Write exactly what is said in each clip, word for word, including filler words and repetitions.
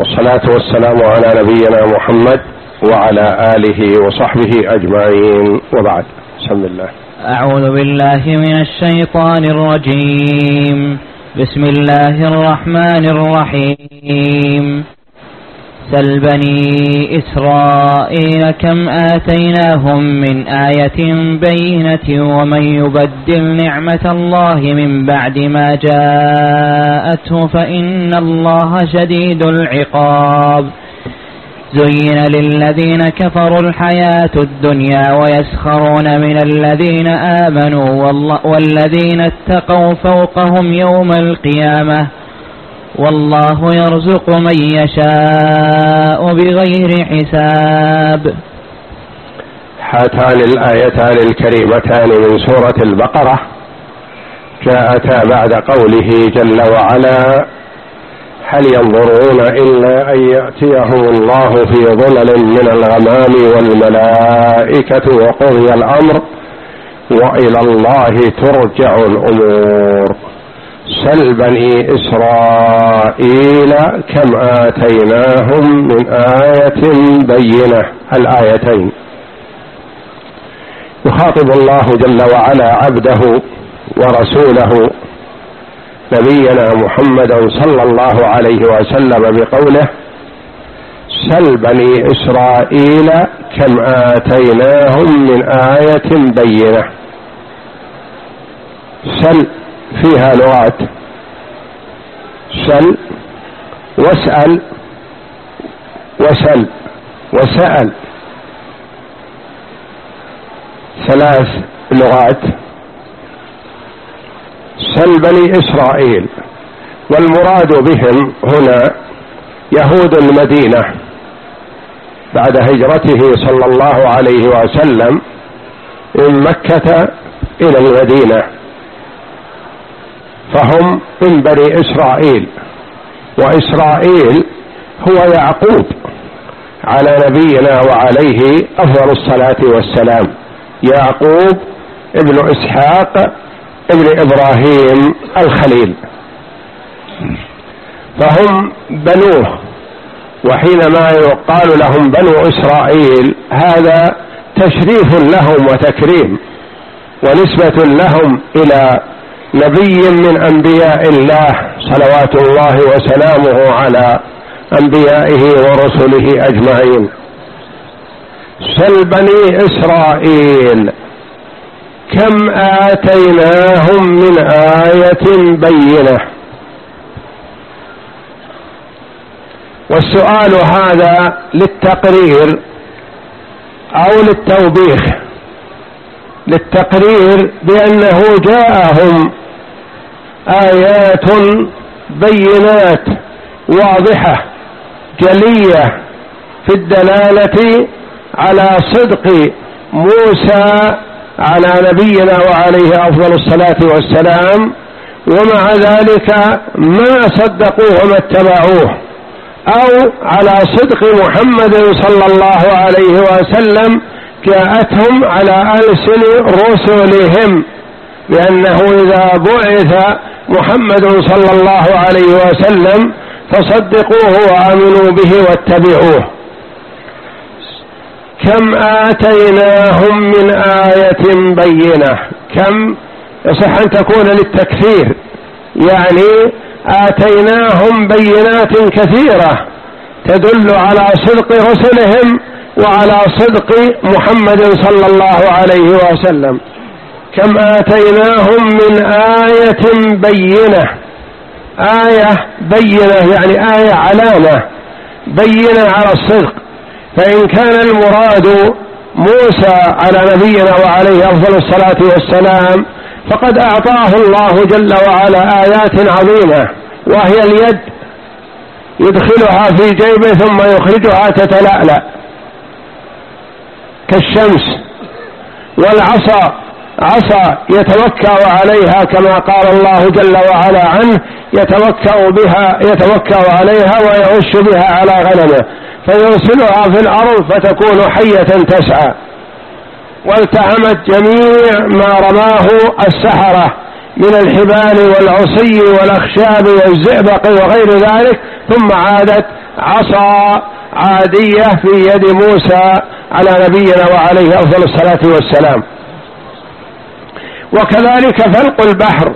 والصلاة والسلام على نبينا محمد وعلى آله وصحبه أجمعين، وبعد. بسم الله. أعوذ بالله من الشيطان الرجيم. بسم الله الرحمن الرحيم. سل بني إسرائيل كم آتيناهم من آية بينة ومن يبدل نعمة الله من بعد ما جاءته فإن الله شديد العقاب. زين للذين كفروا الحياة الدنيا ويسخرون من الذين آمنوا والذين اتقوا فوقهم يوم القيامة والله يرزق من يشاء بغير حساب. هاتان الآيتان الكريمتان من سورة البقرة جاءتا بعد قوله جل وعلا: هل ينظرون إلا أن يأتيهم الله في ظلل من الغمام والملائكة وقضي الأمر وإلى الله ترجع الأمور. سل بني إسرائيل كم آتيناهم من آية بينة. الآيتين يخاطب الله جل وعلا عبده ورسوله نبينا محمدا صلى الله عليه وسلم بقوله: سل بني إسرائيل كم آتيناهم من آية بينة. سل فيها لغات: سل واسأل وسل وسأل، ثلاث لغات. سل بني إسرائيل، والمراد بهم هنا يهود المدينة بعد هجرته صلى الله عليه وسلم من مكة إلى المدينة، فهم من بني إسرائيل. وإسرائيل هو يعقوب على نبينا وعليه أفضل الصلاة والسلام، يعقوب ابن إسحاق ابن إبراهيم الخليل، فهم بنوه. وحينما يقال لهم بنو إسرائيل هذا تشريف لهم وتكريم ونسبة لهم إلى نبي من أنبياء الله صلوات الله وسلامه على أنبيائه ورسله أجمعين. سل بني إسرائيل كم آتيناهم من آية بينة. والسؤال هذا للتقرير أو للتوبيخ. للتقرير بأنه جاءهم آيات بينات واضحة جلية في الدلالة على صدق موسى على نبينا وعليه أفضل الصلاة والسلام، ومع ذلك ما صدقوه وما اتبعوه، أو على صدق محمد صلى الله عليه وسلم جاءتهم على ألسن رسلهم، لأنه إذا بعث محمد صلى الله عليه وسلم فصدقوه وآمنوا به واتبعوه. كم آتيناهم من آية بينة. كم يصح أن تكون للتكثير، يعني آتيناهم بينات كثيرة تدل على صدق رسلهم وعلى صدق محمد صلى الله عليه وسلم. كم آتيناهم من آية بينة. آية بينة يعني آية علامة بينة على الصدق. فإن كان المراد موسى على نبينا وعليه أفضل الصلاة والسلام فقد أعطاه الله جل وعلا آيات عظيمة، وهي اليد يدخلها في جيبه ثم يخرجها تتلألأ كالشمس، والعصا عصا يتوكأ عليها كما قال الله جل وعلا عنه: يتوكأ بها يتوكأ عليها ويعش بها على غنمه فيرسلها في الأرض فتكون حية تسعى. والتهمت جميع ما رماه السحرة من الحبال والعصي والأخشاب والزئبق وغير ذلك، ثم عادت عصا عادية في يد موسى على نبينا وعليه أفضل الصلاة والسلام. وكذلك فلق البحر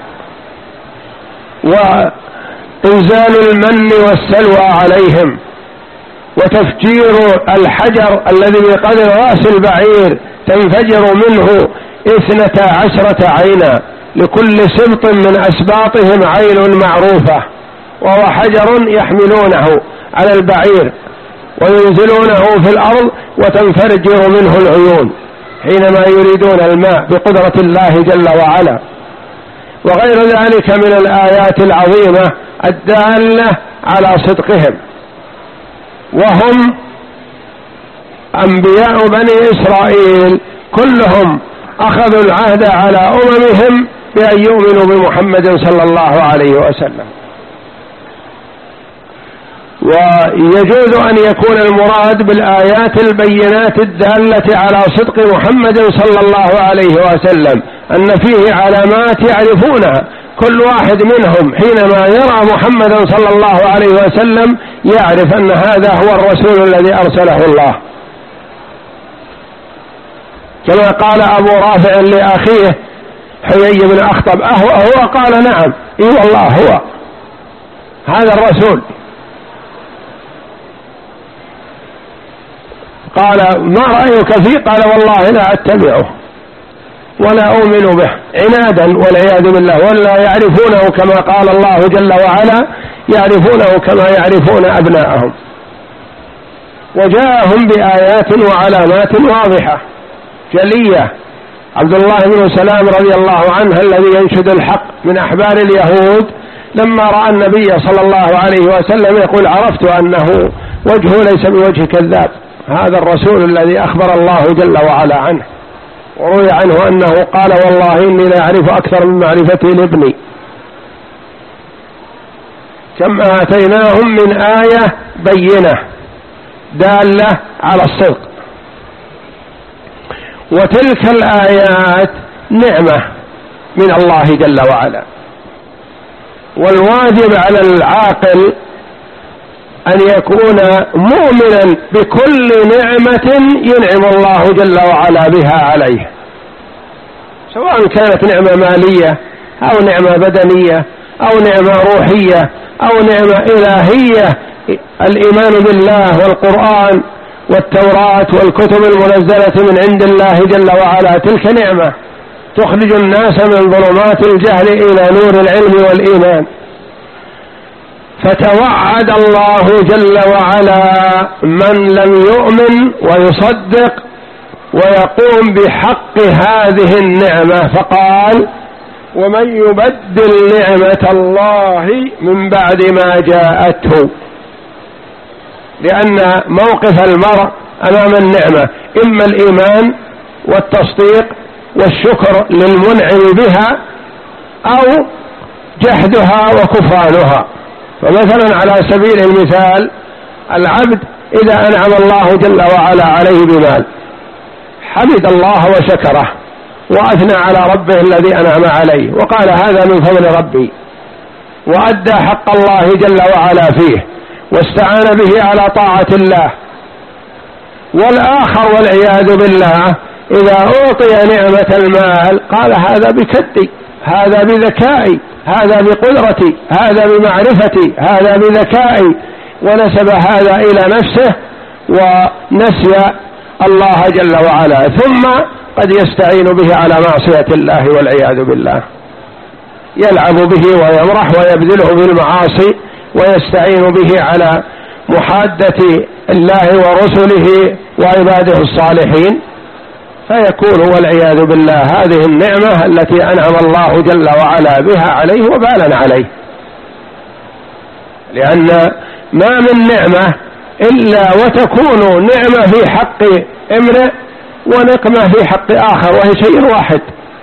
وإنزال المن والسلوى عليهم وتفجير الحجر الذي بقدر رأس البعير تنفجر منه اثنتا عشرة عينا، لكل سبط من أسباطهم عين معروفة، وهو حجر يحملونه على البعير وينزلونه في الأرض وتنفجر منه العيون حينما يريدون الماء بقدرة الله جل وعلا. وغير ذلك من الآيات العظيمة الدالة على صدقهم. وهم أنبياء بني إسرائيل كلهم أخذوا العهد على أممهم بأن يؤمنوا بمحمد صلى الله عليه وسلم. ويجوز أن يكون المراد بالآيات البينات الدالة على صدق محمد صلى الله عليه وسلم أن فيه علامات يعرفونها، كل واحد منهم حينما يرى محمدا صلى الله عليه وسلم يعرف أن هذا هو الرسول الذي أرسله الله، كما قال أبو رافع لأخيه حيي بن أخطب أهو هو؟ قال نعم، إي والله هو هذا الرسول. قال ما رأيك فيه؟ قال والله لا أتبعه ولا أؤمن به، عنادا والعياذ بالله، ولا يعرفونه كما قال الله جل وعلا يعرفونه كما يعرفون أبناءهم. وجاءهم بآيات وعلامات واضحة جلية. عبد الله بن سلام رضي الله عنه الذي ينشد الحق من أحبار اليهود لما رأى النبي صلى الله عليه وسلم يقول عرفت أنه وجهه ليس بوجه كذاب، هذا الرسول الذي أخبر الله جل وعلا عنه. وروي عنه أنه قال والله إني لا أعرف أكثر من معرفتي لابني. كم آتيناهم من آية بينة دالة على الصدق. وتلك الآيات نعمة من الله جل وعلا، والواجب على العاقل أن يكون مؤمنا بكل نعمة ينعم الله جل وعلا بها عليه، سواء كانت نعمة مالية أو نعمة بدنية أو نعمة روحية أو نعمة إلهية. الإيمان بالله والقرآن والتوراة والكتب المنزلة من عند الله جل وعلا تلك نعمة تخرج الناس من ظلمات الجهل إلى نور العلم والإيمان. فتوعد الله جل وعلا من لم يؤمن ويصدق ويقوم بحق هذه النعمة فقال ومن يبدل نعمة الله من بعد ما جاءته. لأن موقف المرء أمام النعمة إما الإيمان والتصديق والشكر للمنعم بها أو جحدها وكفرانها. فمثلا على سبيل المثال العبد إذا أنعم الله جل وعلا عليه بمال حمد الله وشكره وأثنى على ربه الذي أنعم عليه وقال هذا من فضل ربي، وأدى حق الله جل وعلا فيه واستعان به على طاعة الله. والآخر والعياذ بالله إذا أعطي نعمة المال قال هذا بكدي، هذا بذكائي، هذا بقدرتي، هذا بمعرفتي، هذا بذكائي، ونسب هذا إلى نفسه ونسي الله جل وعلا، ثم قد يستعين به على معصية الله والعياذ بالله، يلعب به ويمرح ويبذله بالمعاصي ويستعين به على محادة الله ورسله وعباده الصالحين، فيكون والعياذ بالله هذه النعمة التي أنعم الله جل وعلا بها عليه وبالا عليه. لأن ما من نعمة إلا وتكون نعمة في حق امرئ ونقمة في حق آخر، وهي شيء واحد.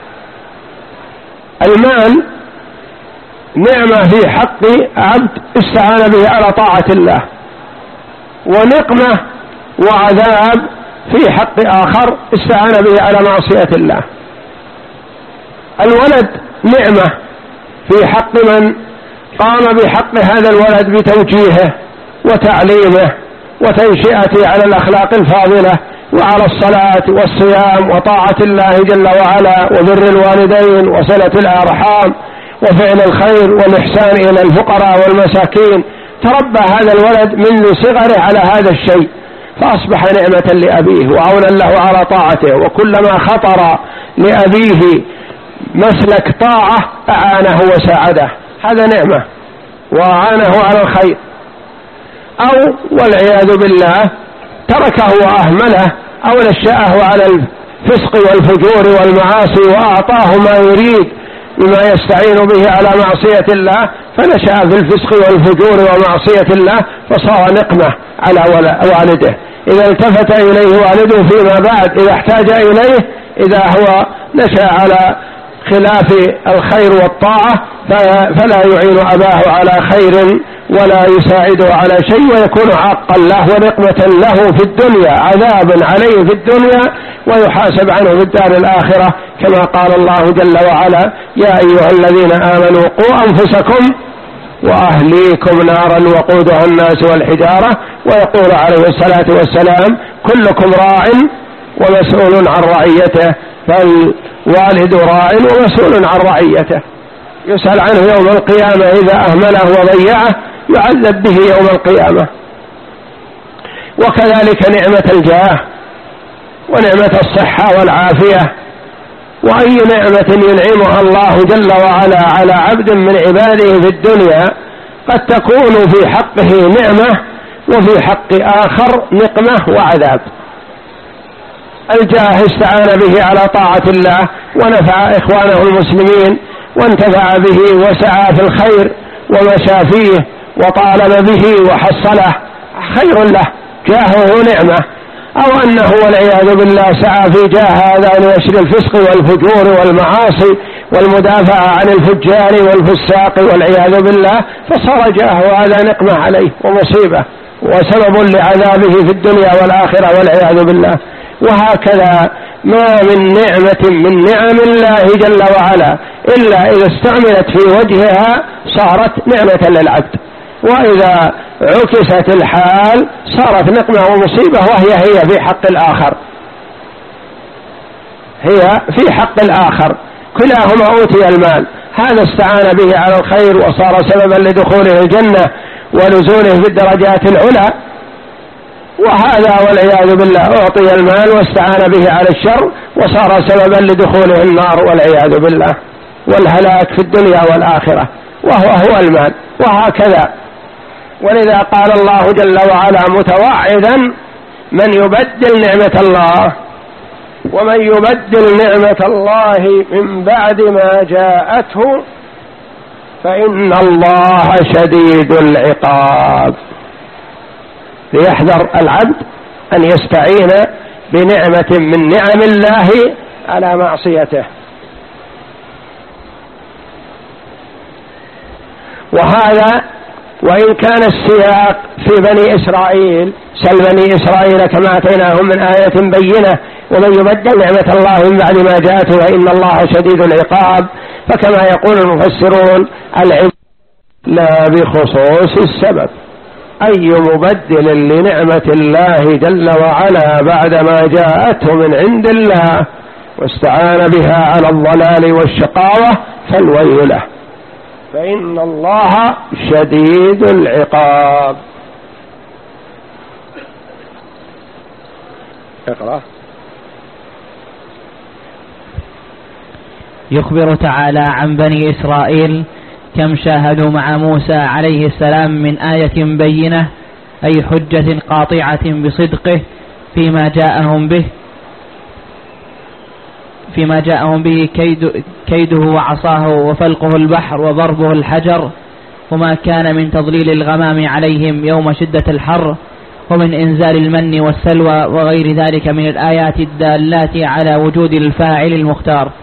المال نعمة في حق عبد استعان به على طاعة الله، ونقمة وعذاب في حق آخر استعان به على معصية الله. الولد نعمة في حق من قام بحق هذا الولد بتوجيهه وتعليمه وتنشئته على الأخلاق الفاضلة وعلى الصلاة والصيام وطاعة الله جل وعلا وبر الوالدين وصلة الأرحام وفعل الخير والإحسان إلى الفقراء والمساكين. تربى هذا الولد منذ صغره على هذا الشيء، فأصبح نعمة لأبيه وعونا له على طاعته، وكلما خطر لأبيه مسلك طاعة أعانه وساعده، هذا نعمة وأعانه على الخير. أو والعياذ بالله تركه وأهمله أو نشأه على الفسق والفجور والمعاصي وأعطاه ما يريد بما يستعين به على معصية الله، فنشأ في الفسق والفجور ومعصية الله فصار نقمة على والده. إذا التفت إليه والده فيما بعد إذا احتاج إليه، إذا هو نشأ على خلاف الخير والطاعة فلا يعين أباه على خير ولا يساعده على شيء، ويكون عاقا له ونقمة له في الدنيا، عذاب عليه في الدنيا ويحاسب عنه في الدار الآخرة، كما قال الله جل وعلا: يا أيها الذين آمنوا قوا أنفسكم وأهليكم نارا وقودها الناس والحجارة. ويقول عليه الصلاة والسلام: كلكم راع ومسؤول عن رعيته، فالوالد راع ومسؤول عن رعيته، يسأل عنه يوم القيامة إذا أهمله وضيعه يعذب به يوم القيامة. وكذلك نعمة الجاه ونعمة الصحة والعافية، وأي نعمة ينعمها الله جل وعلا على عبد من عباده في الدنيا قد تكون في حقه نعمة وفي حق آخر نقمة وعذاب. الجاه استعان به على طاعة الله ونفع إخوانه المسلمين وانتفع به وسعى في الخير ومشى فيه وطالب به وحصله، خير له، جاهه نعمة. أو أنه والعياذ بالله سعى في جاه هذا لنشر الفسق والفجور والمعاصي والمدافعة عن الفجار والفساق والعياذ بالله، فصار جاهه هذا نقمة عليه ومصيبة وسبب لعذابه في الدنيا والآخرة والعياذ بالله. وهكذا ما من نعمة من نعم الله جل وعلا إلا إذا استعملت في وجهها صارت نعمة للعبد، وإذا عكست الحال صارت نقمة ومصيبة، وهي هي في حق الآخر، هي في حق الآخر، كلاهما أوتي المال، هذا استعان به على الخير وصار سببا لدخوله الجنة ونزوله في الدرجات العلى، وهذا والعياذ بالله أعطي المال واستعان به على الشر وصار سببا لدخوله النار والعياذ بالله والهلاك في الدنيا والآخرة، وهو هو المال. وهكذا، ولذا قال الله جل وعلا متوعدا: من يبدل نعمة الله ومن يبدل نعمة الله من بعد ما جاءته فإن الله شديد العقاب. ليحذر العبد أن يستعين بنعمة من نعم الله على معصيته. وهذا وإن كان السياق في بني إسرائيل، سل بني إسرائيل كما أتيناهم من آية بينة ومن يبدل نعمة الله من بعد ما جاءته فإن الله شديد العقاب، فكما يقول المفسرون العباد لا بخصوص السبب، أي مبدل لنعمة الله جل وعلا بعدما جاءته من عند الله واستعان بها على الضلال والشقاوة فالويل له، فإن الله شديد العقاب. اقرأ. يخبر تعالى عن بني إسرائيل كم شاهدوا مع موسى عليه السلام من آية بينة، أي حجة قاطعة بصدقه فيما جاءهم به فيما جاءهم به كيد كيده وعصاه وفلقه البحر وضربه الحجر، وما كان من تضليل الغمام عليهم يوم شدة الحر، ومن إنزال المن والسلوى وغير ذلك من الآيات الدالات على وجود الفاعل المختار.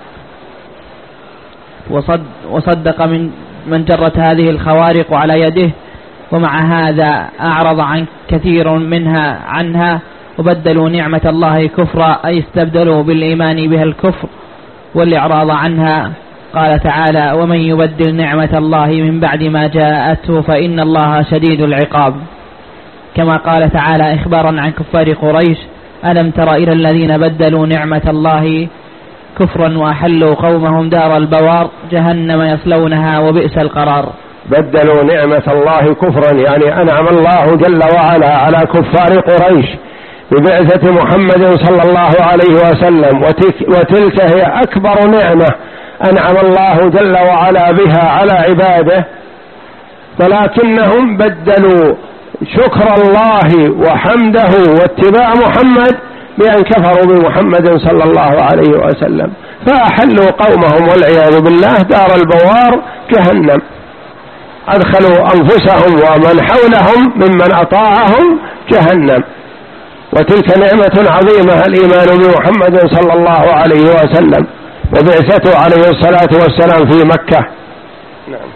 وصد وصدق من من جرت هذه الخوارق على يده، ومع هذا أعرض عن كثير منها عنها وبدلوا نعمة الله كفرا، أي استبدلوا بالإيمان بها الكفر والإعراض عنها. قال تعالى: ومن يبدل نعمة الله من بعد ما جاءته فإن الله شديد العقاب. كما قال تعالى إخبارا عن كفار قريش: ألم تر إلى الذين بدلوا نعمة الله كفرا وأحلوا قومهم دار البوار جهنم يصلونها وبئس القرار. بدلوا نعمة الله كفرا، يعني أنعم الله جل وعلا على كفار قريش ببعثة محمد صلى الله عليه وسلم، وتلك هي أكبر نعمة أنعم الله جل وعلا بها على عباده، ولكنهم بدلوا شكر الله وحمده واتباع محمد بأن كفروا بمحمد صلى الله عليه وسلم، فأحلوا قومهم والعياذ بالله دار البوار جهنم، أدخلوا أنفسهم ومن حولهم ممن أطاعهم جهنم. وتلك نعمة عظيمة الإيمان بمحمد صلى الله عليه وسلم وبعثته عليه الصلاة والسلام في مكة. نعم.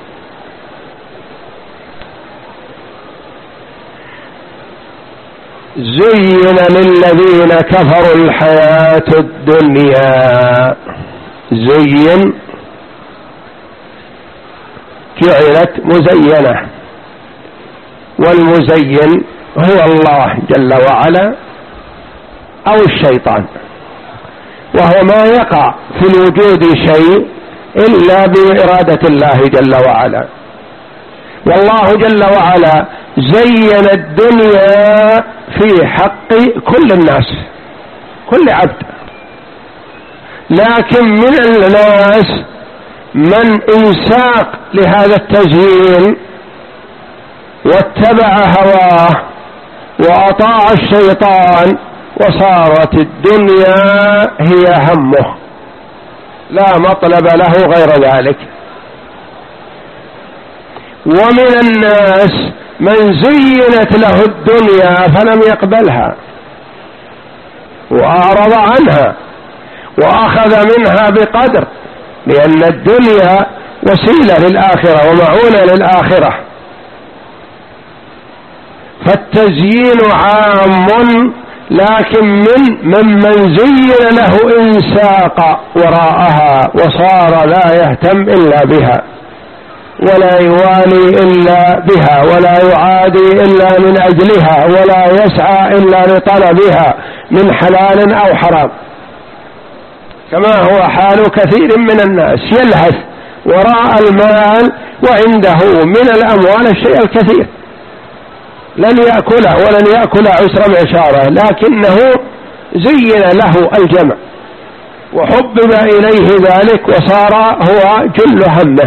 زين للذين كفروا الحياة الدنيا، زين جعلت مزينة، والمزين هو الله جل وعلا أو الشيطان، وهو ما يقع في الوجود شيء إلا بإرادة الله جل وعلا. والله جل وعلا زين الدنيا في حق كل الناس، كل عبد، لكن من الناس من انساق لهذا التزيين واتبع هواه وأطاع الشيطان، وصارت الدنيا هي همه، لا مطلب له غير ذلك. ومن الناس من زينت له الدنيا فلم يقبلها وأعرض عنها وأخذ منها بقدر، لأن الدنيا وسيلة للآخرة ومعونة للآخرة. فالتزيين عام، لكن من ممن زين له انساق وراءها وصار لا يهتم إلا بها ولا يوالي إلا بها ولا يعادي إلا من أجلها ولا يسعى إلا لطلبها من حلال أو حرام، كما هو حال كثير من الناس يلهث وراء المال وعنده من الأموال الشيء الكثير لن يأكله ولن يأكل عسر معشاره، لكنه زين له الجمع وحبب إليه ذلك وصار هو جل همه.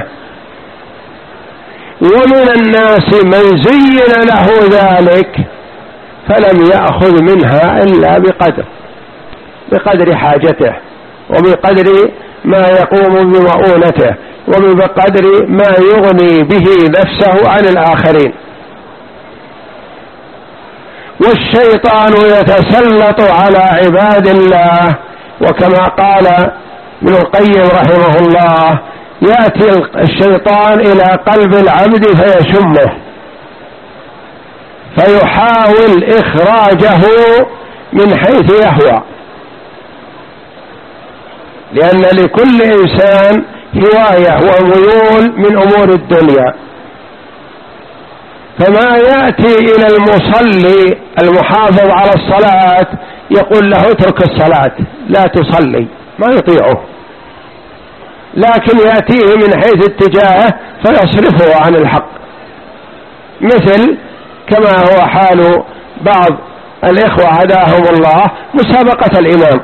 ومن الناس من زين له ذلك فلم يأخذ منها إلا بقدر بقدر حاجته وبقدر ما يقوم بمؤونته وبقدر ما يغني به نفسه عن الآخرين. والشيطان يتسلط على عباد الله، وكما قال ابن القيم رحمه الله: يأتي الشيطان إلى قلب العبد فيشمه فيحاول إخراجه من حيث يهوى، لأن لكل إنسان هواية وميول من أمور الدنيا، فما يأتي إلى المصلي المحافظ على الصلاة يقول له اترك الصلاة لا تصلي، ما يطيعه، لكن يأتيه من حيث اتجاهه فيصرفه عن الحق، مثل كما هو حال بعض الإخوة هداهم الله مسابقة الإمام،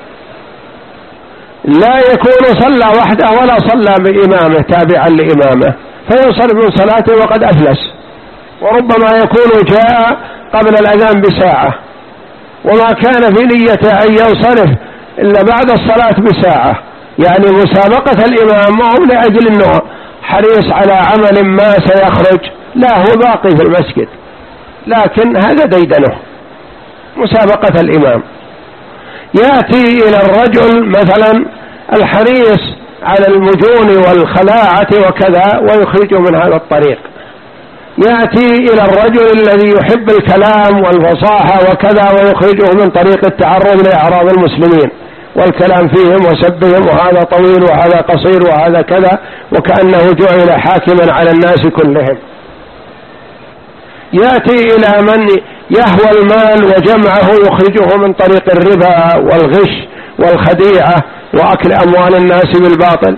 لا يكون صلى وحده ولا صلى بإمامه تابعا لإمامه فينصرف من صلاته وقد أفلس، وربما يكون جاء قبل الأذان بساعة وما كان في نيته أن ينصرف إلا بعد الصلاة بساعة، يعني مسابقة الإمام ما هو لأجل أنه حريص على عمل ما سيخرج، لا هو باقي في المسجد، لكن هذا ديدنه مسابقة الإمام. يأتي إلى الرجل مثلا الحريص على المجون والخلاعة وكذا ويخرجه من هذا الطريق، يأتي إلى الرجل الذي يحب الكلام والفصاحة وكذا ويخرجه من طريق التعرض لأعراض المسلمين والكلام فيهم وسبهم، وهذا طويل وهذا قصير وهذا كذا، وكأنه جعل حاكما على الناس كلهم. يأتي إلى من يهوى المال وجمعه يخرجه من طريق الربا والغش والخديعة وأكل أموال الناس بالباطل.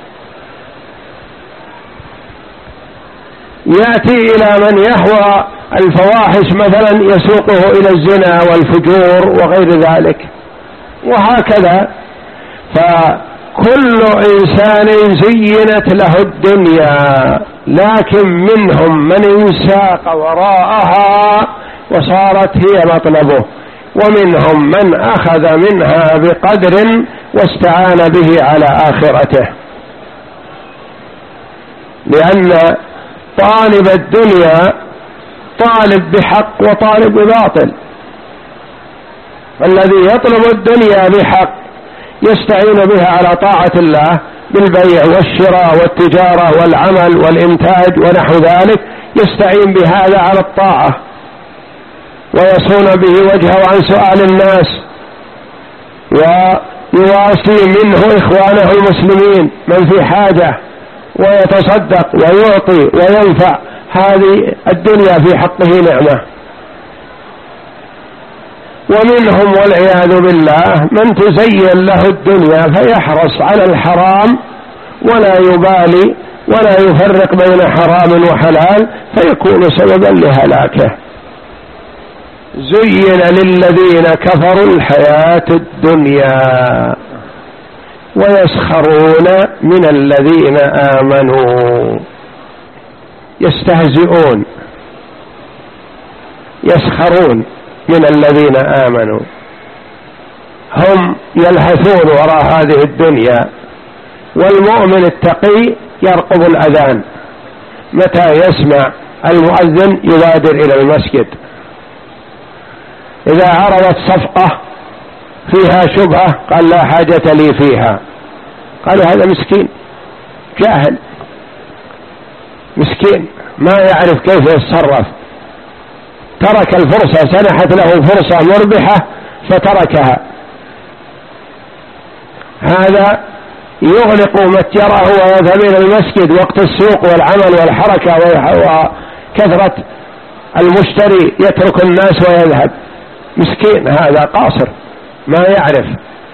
يأتي إلى من يهوى الفواحش مثلا يسوقه إلى الزنا والفجور وغير ذلك، وهكذا. فكل إنسان زينت له الدنيا، لكن منهم من انساق وراءها وصارت هي مطلبه، ومنهم من أخذ منها بقدر واستعان به على آخرته. لأن طالب الدنيا طالب بحق وطالب بباطل، الذي يطلب الدنيا بحق يستعين بها على طاعة الله بالبيع والشراء والتجارة والعمل والإنتاج ونحو ذلك، يستعين بهذا على الطاعة ويصون به وجهه عن سؤال الناس، ويواسي منه إخوانه المسلمين من في حاجة ويتصدق ويعطي وينفع. هذه الدنيا في حقه نعمة. ومنهم والعياذ بالله من تزين له الدنيا فيحرص على الحرام ولا يبالي ولا يفرق بين حرام وحلال، فيكون سببا لهلاكه. زين للذين كفروا الحياة الدنيا ويسخرون من الذين آمنوا. يستهزئون، يسخرون من الذين آمنوا، هم يلهثون وراء هذه الدنيا. والمؤمن التقي يرقب الأذان، متى يسمع المؤذن يبادر إلى المسجد. إذا عرضت صفقة فيها شبهة قال لا حاجة لي فيها، قالوا هذا مسكين جاهل مسكين ما يعرف كيف يتصرف، ترك الفرصة، سنحت له فرصة مربحة فتركها. هذا يغلق متجره ويذهب إلى المسجد وقت السوق والعمل والحركة وكثرة المشتري، يترك الناس ويذهب. مسكين، هذا قاصر ما يعرف.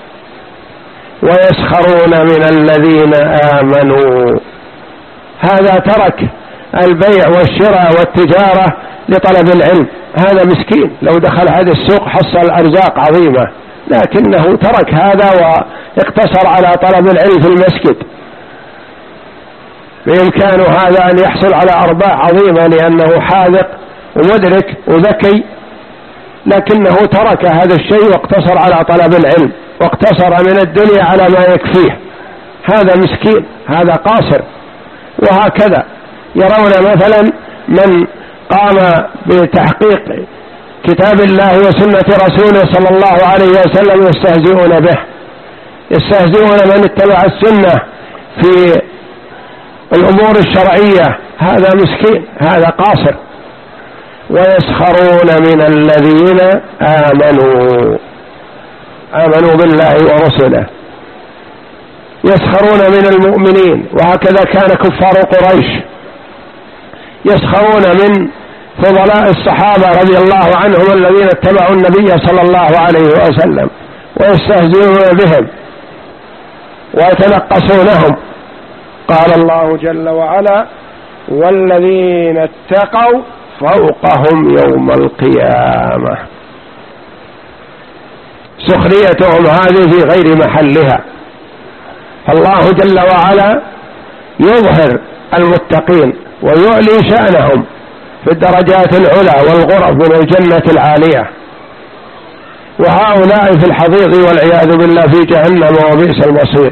ويسخرون من الذين آمنوا، هذا ترك البيع والشراء والتجارة لطلب العلم، هذا مسكين لو دخل هذا السوق حصل أرزاق عظيمة، لكنه ترك هذا واقتصر على طلب العلم في المسجد. بإمكانه هذا أن يحصل على أرباح عظيمة لأنه حاذق ومدرك وذكي، لكنه ترك هذا الشيء واقتصر على طلب العلم واقتصر من الدنيا على ما يكفيه. هذا مسكين، هذا قاصر. وهكذا يرون مثلا من قام بتحقيق كتاب الله وسنة رسوله صلى الله عليه وسلم يستهزئون به، يستهزئون من اتبع السنة في الأمور الشرعية، هذا مسكين، هذا قاصر. ويسخرون من الذين آمنوا آمنوا بالله ورسله، يسخرون من المؤمنين. وهكذا كان كفار قريش يسخرون من فضلاء الصحابة رضي الله عنهم الذين اتبعوا النبي صلى الله عليه وسلم، ويستهزئون بهم ويتنقصونهم. قال الله جل وعلا: والذين اتقوا فوقهم يوم القيامة. سخريتهم هذه في غير محلها. الله جل وعلا يظهر المتقين ويعلي شأنهم في الدرجات العلى والغرف من الجنة العالية، وهؤلاء في الحضيض والعياذ بالله في جهنم وبئس المصير.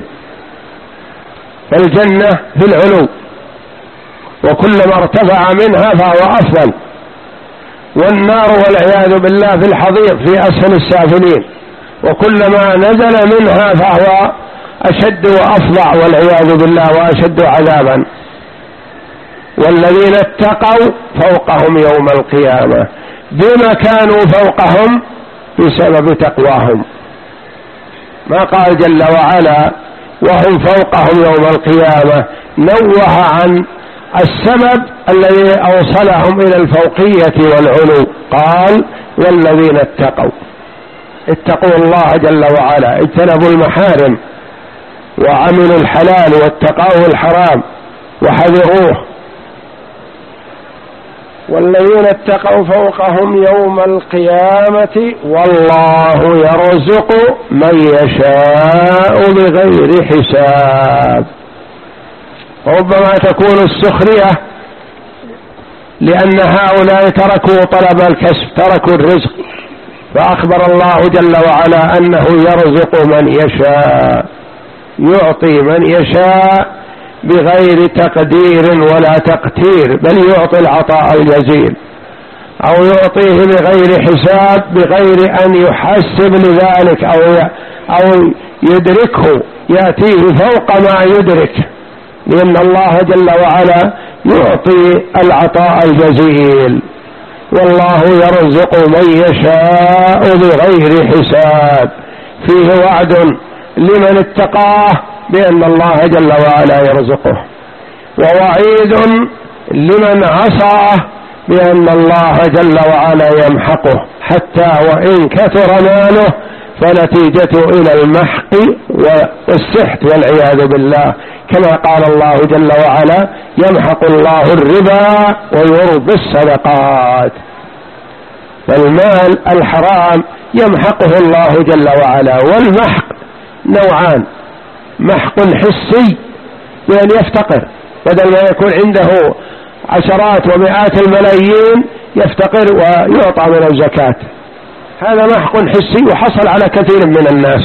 فالجنة في العلو، وكلما ارتفع منها فهو أفضل، والنار والعياذ بالله في الحضيض في أسفل السافلين، وكلما نزل منها فهو أشد وأفظع والعياذ بالله وأشد عذابا. والذين اتقوا فوقهم يوم القيامة، بما كانوا فوقهم بسبب تقواهم. ما قال جل وعلا وهم فوقهم يوم القيامة، نوه عن السبب الذي أوصلهم إلى الفوقية والعلو. قال والذين اتقوا، اتقوا الله جل وعلا، اجتنبوا المحارم وعملوا الحلال واتقوا الحرام وحذروه. والذين اتقوا فوقهم يوم القيامة والله يرزق من يشاء بغير حساب. ربما تكون السخرية لأن هؤلاء تركوا طلب الكسب، تركوا الرزق، فأخبر الله جل وعلا أنه يرزق من يشاء، يعطي من يشاء بغير تقدير ولا تقتير، بل يعطي العطاء الجزيل، أو يعطيه بغير حساب، بغير أن يحسب لذلك أو أو يدركه، يأتيه فوق ما يدرك، لأن الله جل وعلا يعطي العطاء الجزيل. والله يرزق من يشاء بغير حساب، فيه وعد لمن اتقاه بأن الله جل وعلا يرزقه، ووعيد لمن عصاه بأن الله جل وعلا يمحقه، حتى وإن كثر ماله فنتيجته إلى المحق والسحت والعياذ بالله، كما قال الله جل وعلا يمحق الله الربا ويربي الصدقات. فالمال الحرام يمحقه الله جل وعلا. والمحق نوعان: محق حسي بأن يفتقر، بدل ما يكون عنده عشرات ومئات الملايين يفتقر ويعطى من الزكاة، هذا محق حسي وحصل على كثير من الناس.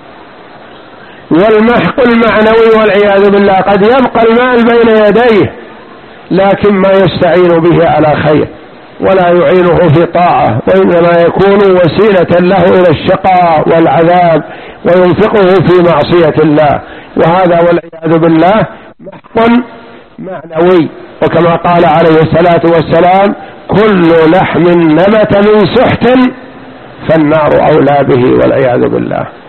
والمحق المعنوي والعياذ بالله، قد يبقى المال بين يديه لكن ما يستعين به على خير ولا يعينه في طاعة، وإنما يكون وسيلة له إلى الشقاء والعذاب وينفقه في معصية الله، وهذا والعياذ بالله محق معنوي. وكما قال عليه الصلاة والسلام كل لحم نبت من سحت فالنار أولى به والعياذ بالله.